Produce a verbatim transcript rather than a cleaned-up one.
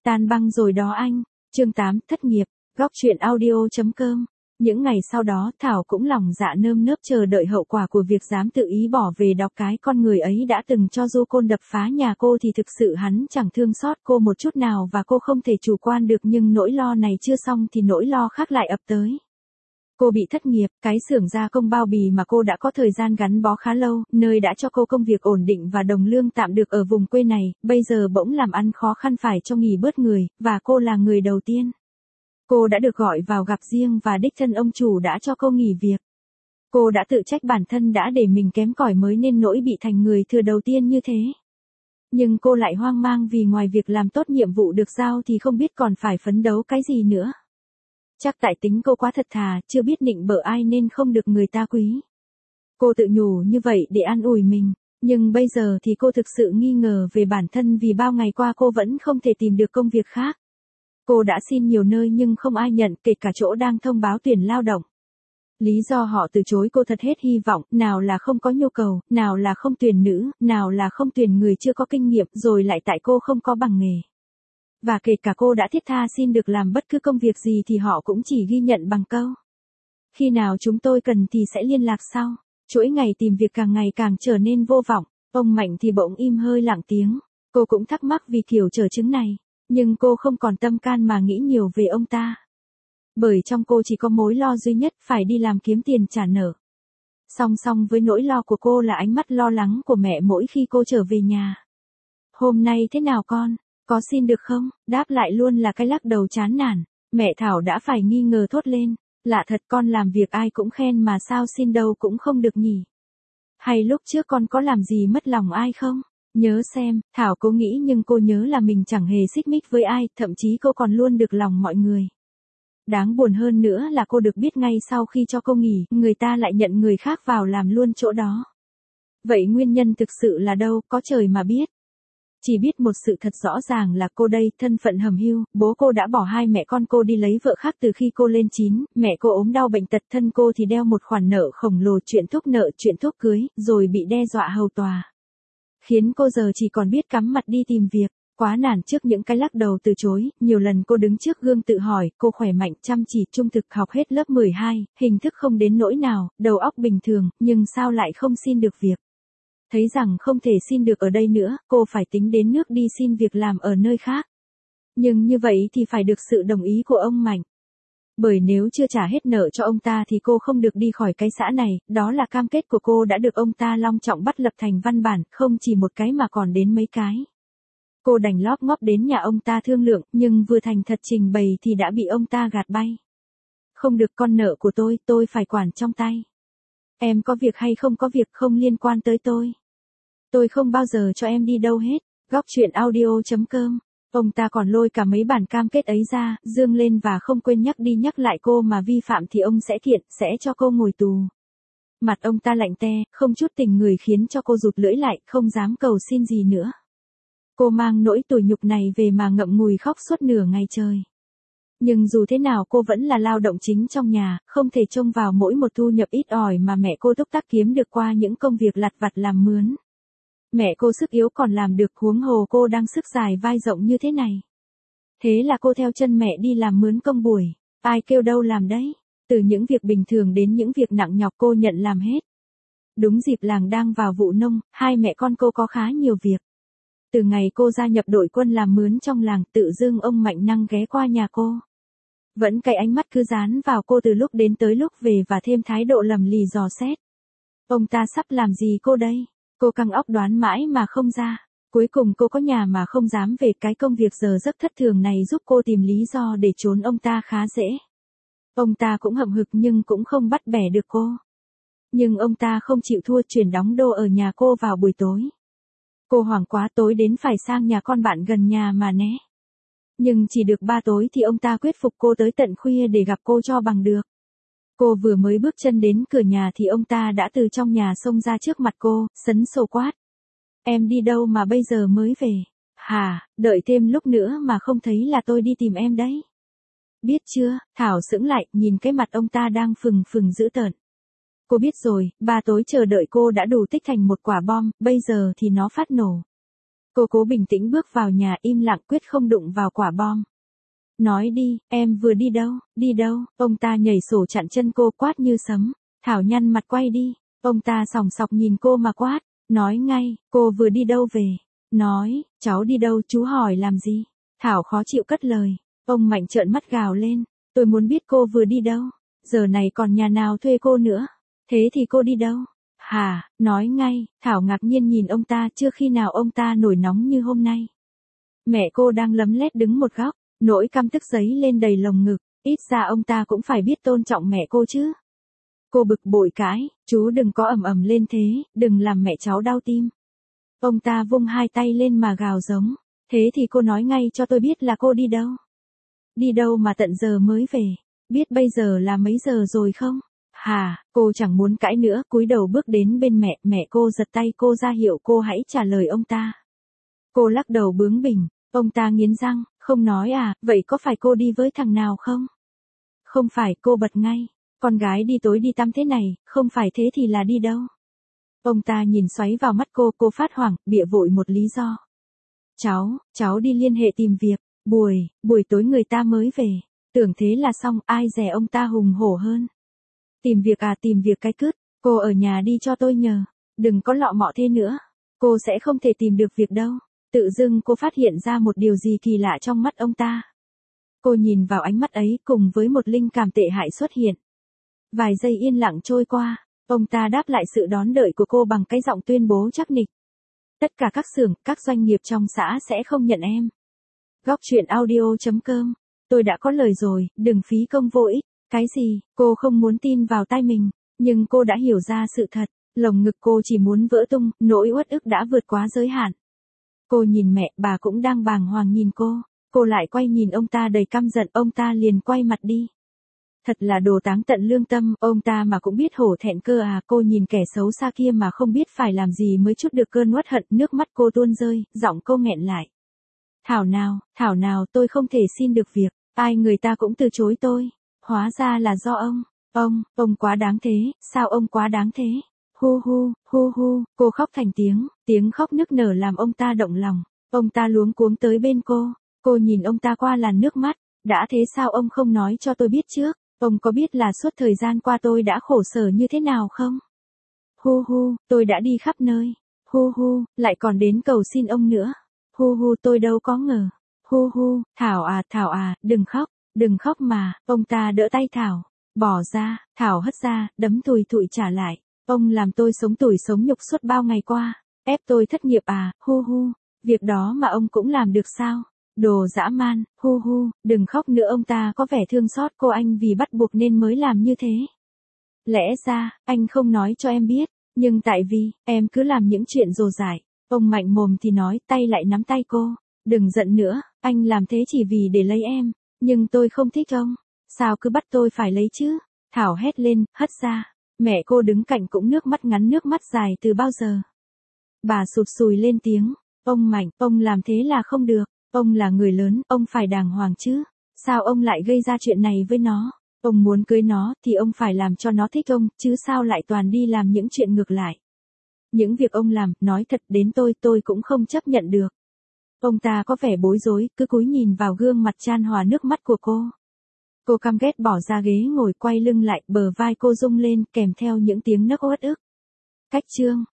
Tan băng rồi đó anh. Chương tám, thất nghiệp. Góc truyện audio chấm com. Những ngày sau đó Thảo cũng lòng dạ nơm nớp chờ đợi hậu quả của việc dám tự ý bỏ về đọc cái con người ấy đã từng cho du côn đập phá nhà cô thì thực sự hắn chẳng thương xót cô một chút nào và cô không thể chủ quan được, nhưng nỗi lo này chưa xong thì nỗi lo khác lại ập tới. Cô bị thất nghiệp, cái xưởng gia công bao bì mà cô đã có thời gian gắn bó khá lâu, nơi đã cho cô công việc ổn định và đồng lương tạm được ở vùng quê này, bây giờ bỗng làm ăn khó khăn phải cho nghỉ bớt người, và cô là người đầu tiên. Cô đã được gọi vào gặp riêng và đích thân ông chủ đã cho cô nghỉ việc. Cô đã tự trách bản thân đã để mình kém cỏi mới nên nỗi bị thành người thừa đầu tiên như thế. Nhưng cô lại hoang mang vì ngoài việc làm tốt nhiệm vụ được giao thì không biết còn phải phấn đấu cái gì nữa. Chắc tại tính cô quá thật thà, chưa biết nịnh bợ ai nên không được người ta quý. Cô tự nhủ như vậy để an ủi mình, nhưng bây giờ thì cô thực sự nghi ngờ về bản thân vì bao ngày qua cô vẫn không thể tìm được công việc khác. Cô đã xin nhiều nơi nhưng không ai nhận, kể cả chỗ đang thông báo tuyển lao động. Lý do họ từ chối cô thật hết hy vọng, nào là không có nhu cầu, nào là không tuyển nữ, nào là không tuyển người chưa có kinh nghiệm, rồi lại tại cô không có bằng nghề. Và kể cả cô đã thiết tha xin được làm bất cứ công việc gì thì họ cũng chỉ ghi nhận bằng câu: khi nào chúng tôi cần thì sẽ liên lạc sau. Chuỗi ngày tìm việc càng ngày càng trở nên vô vọng. Ông Mạnh thì bỗng im hơi lặng tiếng. Cô cũng thắc mắc vì kiểu trở chứng này, nhưng cô không còn tâm can mà nghĩ nhiều về ông ta. Bởi trong cô chỉ có mối lo duy nhất, phải đi làm kiếm tiền trả nợ. Song song với nỗi lo của cô là ánh mắt lo lắng của mẹ mỗi khi cô trở về nhà. Hôm nay thế nào con? Có xin được không? Đáp lại luôn là cái lắc đầu chán nản. Mẹ Thảo đã phải nghi ngờ thốt lên. Lạ thật, con làm việc ai cũng khen mà sao xin đâu cũng không được nhỉ? Hay lúc trước con có làm gì mất lòng ai không? Nhớ xem, Thảo cố nghĩ nhưng cô nhớ là mình chẳng hề xích mích với ai, thậm chí cô còn luôn được lòng mọi người. Đáng buồn hơn nữa là cô được biết ngay sau khi cho cô nghỉ, người ta lại nhận người khác vào làm luôn chỗ đó. Vậy nguyên nhân thực sự là đâu, có trời mà biết. Chỉ biết một sự thật rõ ràng là cô đây, thân phận hầm hưu, bố cô đã bỏ hai mẹ con cô đi lấy vợ khác từ khi cô lên chín, mẹ cô ốm đau bệnh tật, thân cô thì đeo một khoản nợ khổng lồ, chuyện thuốc nợ, chuyện thuốc cưới, rồi bị đe dọa hầu tòa. Khiến cô giờ chỉ còn biết cắm mặt đi tìm việc. Quá nản trước những cái lắc đầu từ chối, nhiều lần cô đứng trước gương tự hỏi, cô khỏe mạnh, chăm chỉ, trung thực, học hết lớp mười hai, hình thức không đến nỗi nào, đầu óc bình thường, nhưng sao lại không xin được việc. Thấy rằng không thể xin được ở đây nữa, cô phải tính đến nước đi xin việc làm ở nơi khác. Nhưng như vậy thì phải được sự đồng ý của ông Mạnh. Bởi nếu chưa trả hết nợ cho ông ta thì cô không được đi khỏi cái xã này, đó là cam kết của cô đã được ông ta long trọng bắt lập thành văn bản, không chỉ một cái mà còn đến mấy cái. Cô đành lóp ngóp đến nhà ông ta thương lượng, nhưng vừa thành thật trình bày thì đã bị ông ta gạt bay. Không được, con nợ của tôi, tôi phải quản trong tay. Em có việc hay không có việc không liên quan tới tôi. Tôi không bao giờ cho em đi đâu hết. Góc truyện audio chấm com. Ông ta còn lôi cả mấy bản cam kết ấy ra, dương lên và không quên nhắc đi nhắc lại cô mà vi phạm thì ông sẽ thiện, sẽ cho cô ngồi tù. Mặt ông ta lạnh te, không chút tình người khiến cho cô rụt lưỡi lại, không dám cầu xin gì nữa. Cô mang nỗi tủi nhục này về mà ngậm ngùi khóc suốt nửa ngày trời. Nhưng dù thế nào cô vẫn là lao động chính trong nhà, không thể trông vào mỗi một thu nhập ít ỏi mà mẹ cô túc tắc kiếm được qua những công việc lặt vặt làm mướn. Mẹ cô sức yếu còn làm được, huống hồ cô đang sức dài vai rộng như thế này. Thế là cô theo chân mẹ đi làm mướn công buổi. Ai kêu đâu làm đấy. Từ những việc bình thường đến những việc nặng nhọc cô nhận làm hết. Đúng dịp làng đang vào vụ nông, hai mẹ con cô có khá nhiều việc. Từ ngày cô gia nhập đội quân làm mướn trong làng, tự dưng ông Mạnh năng ghé qua nhà cô. Vẫn cái ánh mắt cứ dán vào cô từ lúc đến tới lúc về và thêm thái độ lầm lì dò xét. Ông ta sắp làm gì cô đây? Cô căng óc đoán mãi mà không ra. Cuối cùng cô có nhà mà không dám về, cái công việc giờ giấc thất thường này giúp cô tìm lý do để trốn ông ta khá dễ. Ông ta cũng hậm hực nhưng cũng không bắt bẻ được cô. Nhưng ông ta không chịu thua, chuyển đóng đô ở nhà cô vào buổi tối. Cô hoảng quá, tối đến phải sang nhà con bạn gần nhà mà né. Nhưng chỉ được ba tối thì ông ta quyết phục cô tới tận khuya để gặp cô cho bằng được. Cô vừa mới bước chân đến cửa nhà thì ông ta đã từ trong nhà xông ra trước mặt cô, sấn sổ quát. Em đi đâu mà bây giờ mới về? Hả, đợi thêm lúc nữa mà không thấy là tôi đi tìm em đấy. Biết chưa? Thảo sững lại, nhìn cái mặt ông ta đang phừng phừng dữ tợn. Cô biết rồi, ba tối chờ đợi cô đã đủ tích thành một quả bom, bây giờ thì nó phát nổ. Cô cố bình tĩnh bước vào nhà, im lặng quyết không đụng vào quả bom. Nói đi, em vừa đi đâu, đi đâu, ông ta nhảy sổ chặn chân cô quát như sấm. Thảo nhăn mặt quay đi, ông ta sòng sọc nhìn cô mà quát, nói ngay, cô vừa đi đâu về. Nói, cháu đi đâu, chú hỏi làm gì. Thảo khó chịu cất lời, ông Mạnh trợn mắt gào lên, tôi muốn biết cô vừa đi đâu, giờ này còn nhà nào thuê cô nữa. Thế thì cô đi đâu? Hả, nói ngay, Thảo ngạc nhiên nhìn ông ta, chưa khi nào ông ta nổi nóng như hôm nay. Mẹ cô đang lấm lét đứng một góc, nỗi căm tức giấy lên đầy lồng ngực, ít ra ông ta cũng phải biết tôn trọng mẹ cô chứ. Cô bực bội cãi, chú đừng có ầm ầm lên thế, đừng làm mẹ cháu đau tim. Ông ta vung hai tay lên mà gào giống, thế thì cô nói ngay cho tôi biết là cô đi đâu. Đi đâu mà tận giờ mới về, biết bây giờ là mấy giờ rồi không? Hà, cô chẳng muốn cãi nữa, cúi đầu bước đến bên mẹ, mẹ cô giật tay cô ra hiệu cô hãy trả lời ông ta. Cô lắc đầu bướng bỉnh, ông ta nghiến răng, không nói à, vậy có phải cô đi với thằng nào không? Không phải, cô bật ngay, con gái đi tối đi tăm thế này, không phải thế thì là đi đâu? Ông ta nhìn xoáy vào mắt cô, cô phát hoảng, bịa vội một lý do. Cháu, cháu đi liên hệ tìm việc, buổi, buổi tối người ta mới về, tưởng thế là xong, ai dè ông ta hùng hổ hơn. Tìm việc à, tìm việc cái cứt, cô ở nhà đi cho tôi nhờ, đừng có lọ mọ thế nữa, cô sẽ không thể tìm được việc đâu. Tự dưng cô phát hiện ra một điều gì kỳ lạ trong mắt ông ta. Cô nhìn vào ánh mắt ấy cùng với một linh cảm tệ hại xuất hiện. Vài giây yên lặng trôi qua, ông ta đáp lại sự đón đợi của cô bằng cái giọng tuyên bố chắc nịch. Tất cả các xưởng, các doanh nghiệp trong xã sẽ không nhận em. Góc truyện audio chấm com, tôi đã có lời rồi, đừng phí công vô ích. Cái gì, cô không muốn tin vào tai mình, nhưng cô đã hiểu ra sự thật, lồng ngực cô chỉ muốn vỡ tung, nỗi uất ức đã vượt quá giới hạn. Cô nhìn mẹ, bà cũng đang bàng hoàng nhìn cô, cô lại quay nhìn ông ta đầy căm giận, ông ta liền quay mặt đi. Thật là đồ táng tận lương tâm, ông ta mà cũng biết hổ thẹn cơ à, cô nhìn kẻ xấu xa kia mà không biết phải làm gì mới trút được cơn uất hận, nước mắt cô tuôn rơi, giọng cô nghẹn lại. Thảo nào, Thảo nào, tôi không thể xin được việc, ai người ta cũng từ chối tôi, hóa ra là do ông, ông, ông quá đáng thế, sao ông quá đáng thế? Hu hu, hu hu, cô khóc thành tiếng, tiếng khóc nức nở làm ông ta động lòng, ông ta luống cuống tới bên cô, cô nhìn ông ta qua làn nước mắt, đã thế sao ông không nói cho tôi biết trước, ông có biết là suốt thời gian qua tôi đã khổ sở như thế nào không? Hu hu, tôi đã đi khắp nơi, hu hu, lại còn đến cầu xin ông nữa, hu hu tôi đâu có ngờ, hu hu, Thảo à, Thảo à, đừng khóc, đừng khóc mà, ông ta đỡ tay Thảo, bỏ ra, Thảo hất ra, đấm thùi thụi trả lại. Ông làm tôi sống tủi sống nhục suốt bao ngày qua, ép tôi thất nghiệp à, hu hu, việc đó mà ông cũng làm được sao? Đồ dã man, hu hu, đừng khóc nữa, ông ta có vẻ thương xót cô anh vì bắt buộc nên mới làm như thế. Lẽ ra, anh không nói cho em biết, nhưng tại vì, em cứ làm những chuyện rồ dại, ông mạnh mồm thì nói, tay lại nắm tay cô, đừng giận nữa, anh làm thế chỉ vì để lấy em, nhưng tôi không thích ông, sao cứ bắt tôi phải lấy chứ? Thảo hét lên, hất ra. Mẹ cô đứng cạnh cũng nước mắt ngắn nước mắt dài từ bao giờ. Bà sụt sùi lên tiếng, ông Mạnh, ông làm thế là không được, ông là người lớn, ông phải đàng hoàng chứ, sao ông lại gây ra chuyện này với nó, ông muốn cưới nó thì ông phải làm cho nó thích ông, chứ sao lại toàn đi làm những chuyện ngược lại. Những việc ông làm, nói thật đến tôi, tôi cũng không chấp nhận được. Ông ta có vẻ bối rối, cứ cúi nhìn vào gương mặt chan hòa nước mắt của cô. Cô căm ghét bỏ ra ghế ngồi quay lưng lại, bờ vai cô rung lên kèm theo những tiếng nấc uất ức. Cách chương